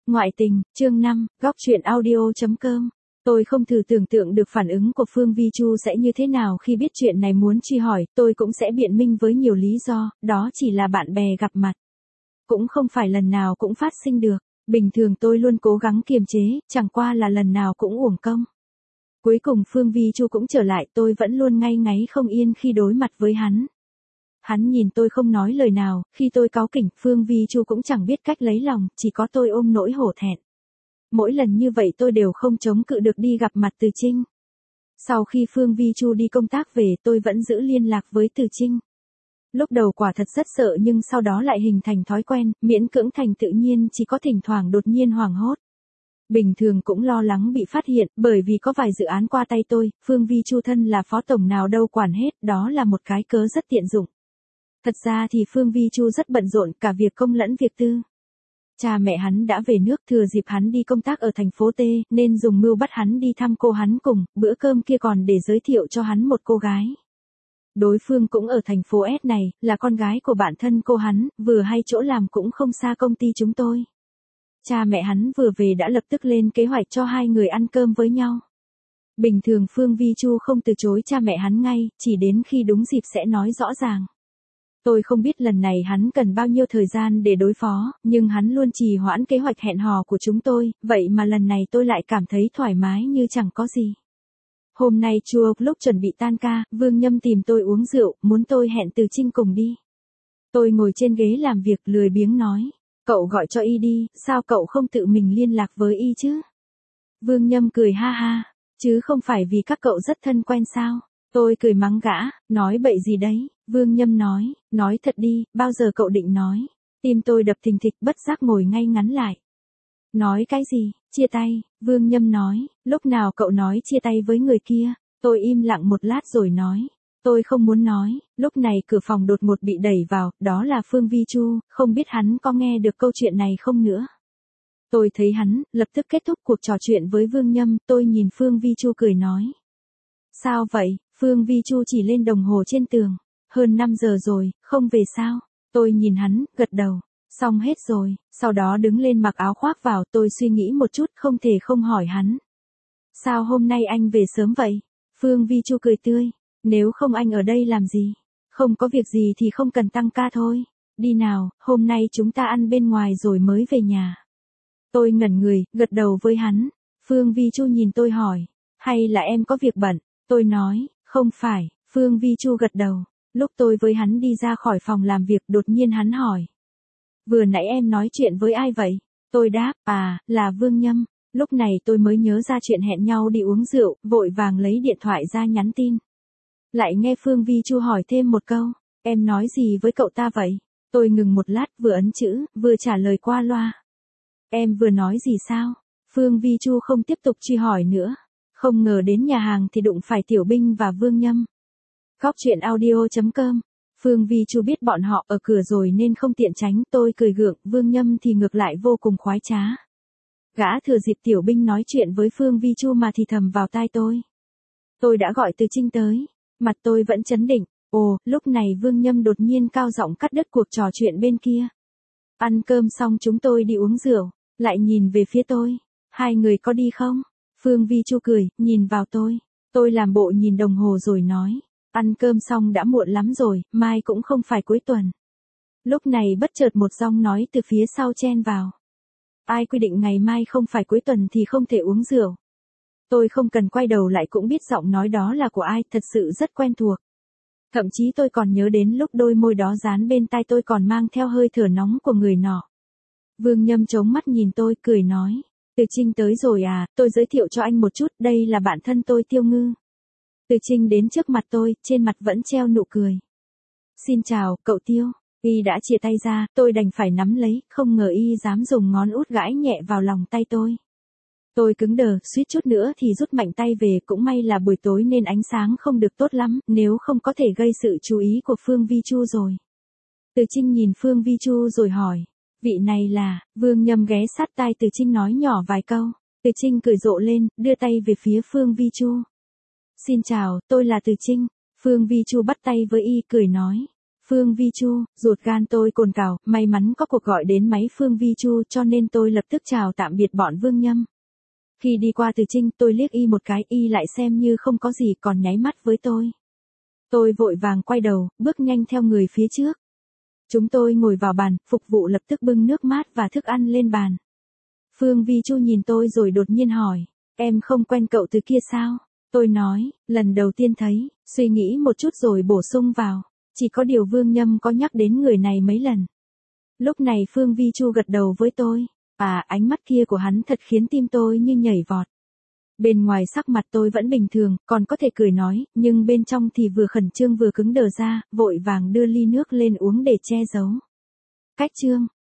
Ngoại tình, chương 5, góc truyện audio.com. Tôi không thử tưởng tượng được phản ứng của Phương Vi Chu sẽ như thế nào khi biết chuyện này, muốn truy hỏi, tôi cũng sẽ biện minh với nhiều lý do, đó chỉ là bạn bè gặp mặt. Cũng không phải lần nào cũng phát sinh được, bình thường tôi luôn cố gắng kiềm chế, chẳng qua là lần nào cũng uổng công. Cuối cùng Phương Vi Chu cũng trở lại, tôi vẫn luôn ngay ngáy không yên khi đối mặt với hắn. Hắn nhìn tôi không nói lời nào, khi tôi cáu kỉnh, Phương Vi Chu cũng chẳng biết cách lấy lòng, chỉ có tôi ôm nỗi hổ thẹn. Mỗi lần như vậy tôi đều không chống cự được đi gặp mặt Từ Trinh. Sau khi Phương Vi Chu đi công tác về, tôi vẫn giữ liên lạc với Từ Trinh. Lúc đầu quả thật rất sợ nhưng sau đó lại hình thành thói quen, miễn cưỡng thành tự nhiên, chỉ có thỉnh thoảng đột nhiên hoảng hốt. Bình thường cũng lo lắng bị phát hiện, bởi vì có vài dự án qua tay tôi, Phương Vi Chu thân là phó tổng nào đâu quản hết, đó là một cái cớ rất tiện dụng. Thật ra thì Phương Vi Chu rất bận rộn, cả việc công lẫn việc tư. Cha mẹ hắn đã về nước, thừa dịp hắn đi công tác ở thành phố T, nên dùng mưu bắt hắn đi thăm cô hắn cùng, bữa cơm kia còn để giới thiệu cho hắn một cô gái. Đối phương cũng ở thành phố S này, là con gái của bạn thân cô hắn, vừa hay chỗ làm cũng không xa công ty chúng tôi. Cha mẹ hắn vừa về đã lập tức lên kế hoạch cho hai người ăn cơm với nhau. Bình thường Phương Vi Chu không từ chối cha mẹ hắn ngay, chỉ đến khi đúng dịp sẽ nói rõ ràng. Tôi không biết lần này hắn cần bao nhiêu thời gian để đối phó, nhưng hắn luôn trì hoãn kế hoạch hẹn hò của chúng tôi, vậy mà lần này tôi lại cảm thấy thoải mái như chẳng có gì. Hôm nay lúc chuẩn bị tan ca, Vương Nhâm tìm tôi uống rượu, muốn tôi hẹn Từ Trinh cùng đi. Tôi ngồi trên ghế làm việc lười biếng nói, cậu gọi cho y đi, sao cậu không tự mình liên lạc với y chứ? Vương Nhâm cười ha ha, chứ không phải vì các cậu rất thân quen sao? Tôi cười mắng gã, nói bậy gì đấy? Vương Nhâm nói thật đi, bao giờ cậu định nói? Tim tôi đập thình thịch, bất giác ngồi ngay ngắn lại. Nói cái gì? Chia tay? Vương Nhâm nói, lúc nào cậu nói chia tay với người kia? Tôi im lặng một lát rồi nói, tôi không muốn nói. Lúc này cửa phòng đột ngột bị đẩy vào, đó là Phương Vi Chu, không biết hắn có nghe được câu chuyện này không nữa. Tôi thấy hắn, lập tức kết thúc cuộc trò chuyện với Vương Nhâm, tôi nhìn Phương Vi Chu cười nói. Sao vậy? Phương Vi Chu chỉ lên đồng hồ trên tường. Hơn 5 giờ rồi, không về sao? Tôi nhìn hắn, gật đầu. Xong hết rồi, sau đó đứng lên mặc áo khoác vào, tôi suy nghĩ một chút, không thể không hỏi hắn. Sao hôm nay anh về sớm vậy? Phương Vi Chu cười tươi. Nếu không anh ở đây làm gì? Không có việc gì thì không cần tăng ca thôi. Đi nào, hôm nay chúng ta ăn bên ngoài rồi mới về nhà. Tôi ngẩn người, gật đầu với hắn. Phương Vi Chu nhìn tôi hỏi, hay là em có việc bận? Tôi nói, không phải. Phương Vi Chu gật đầu. Lúc tôi với hắn đi ra khỏi phòng làm việc, đột nhiên hắn hỏi. Vừa nãy em nói chuyện với ai vậy? Tôi đáp, là Vương Nhâm. Lúc này tôi mới nhớ ra chuyện hẹn nhau đi uống rượu, vội vàng lấy điện thoại ra nhắn tin. Lại nghe Phương Vi Chu hỏi thêm một câu, em nói gì với cậu ta vậy? Tôi ngừng một lát, vừa ấn chữ, vừa trả lời qua loa. Em vừa nói gì sao? Phương Vi Chu không tiếp tục truy hỏi nữa. Không ngờ đến nhà hàng thì đụng phải Tiểu Binh và Vương Nhâm. Góc truyện audio.com. Phương Vi Chu biết bọn họ ở cửa rồi nên không tiện tránh, tôi cười gượng, Vương Nhâm thì ngược lại vô cùng khoái trá. Gã thừa dịp Tiểu Binh nói chuyện với Phương Vi Chu mà thì thầm vào tai tôi. Tôi đã gọi Từ Trinh tới, mặt tôi vẫn trấn định. Ồ, lúc này Vương Nhâm đột nhiên cao giọng cắt đứt cuộc trò chuyện bên kia. Ăn cơm xong chúng tôi đi uống rượu, lại nhìn về phía tôi. Hai người có đi không? Phương Vi Chu cười, nhìn vào tôi. Tôi làm bộ nhìn đồng hồ rồi nói. Ăn cơm xong đã muộn lắm rồi, mai cũng không phải cuối tuần. Lúc này bất chợt một giọng nói từ phía sau chen vào. Ai quy định ngày mai không phải cuối tuần thì không thể uống rượu? Tôi không cần quay đầu lại cũng biết giọng nói đó là của ai, thật sự rất quen thuộc. Thậm chí tôi còn nhớ đến lúc đôi môi đó dán bên tai tôi còn mang theo hơi thở nóng của người nọ. Vương Nhâm chống mắt nhìn tôi, cười nói. Từ Trinh tới rồi à, tôi giới thiệu cho anh một chút, đây là bạn thân tôi Tiêu Ngư. Từ Trinh đến trước mặt tôi, trên mặt vẫn treo nụ cười. Xin chào, cậu Tiêu. Y đã chia tay ra, tôi đành phải nắm lấy, không ngờ y dám dùng ngón út gãi nhẹ vào lòng tay tôi. Tôi cứng đờ, suýt chút nữa thì rút mạnh tay về, cũng may là buổi tối nên ánh sáng không được tốt lắm, nếu không có thể gây sự chú ý của Phương Vi Chu rồi. Từ Trinh nhìn Phương Vi Chu rồi hỏi, vị này là? Vương Nhâm ghé sát tai Từ Trinh nói nhỏ vài câu. Từ Trinh cười rộ lên, đưa tay về phía Phương Vi Chu. Xin chào, tôi là Từ Trinh. Phương Vi Chu bắt tay với y, cười nói. Phương Vi Chu, ruột gan tôi cồn cào, may mắn có cuộc gọi đến máy Phương Vi Chu cho nên tôi lập tức chào tạm biệt bọn Vương Nhâm. Khi đi qua Từ Trinh tôi liếc y một cái, y lại xem như không có gì còn nháy mắt với tôi. Tôi vội vàng quay đầu, bước nhanh theo người phía trước. Chúng tôi ngồi vào bàn, phục vụ lập tức bưng nước mát và thức ăn lên bàn. Phương Vi Chu nhìn tôi rồi đột nhiên hỏi, em không quen cậu từ kia sao? Tôi nói, lần đầu tiên thấy, suy nghĩ một chút rồi bổ sung vào, chỉ có điều Vương Nhâm có nhắc đến người này mấy lần. Lúc này Phương Vi Chu gật đầu với tôi, ánh mắt kia của hắn thật khiến tim tôi như nhảy vọt. Bên ngoài sắc mặt tôi vẫn bình thường, còn có thể cười nói, nhưng bên trong thì vừa khẩn trương vừa cứng đờ ra, vội vàng đưa ly nước lên uống để che giấu. Cách chương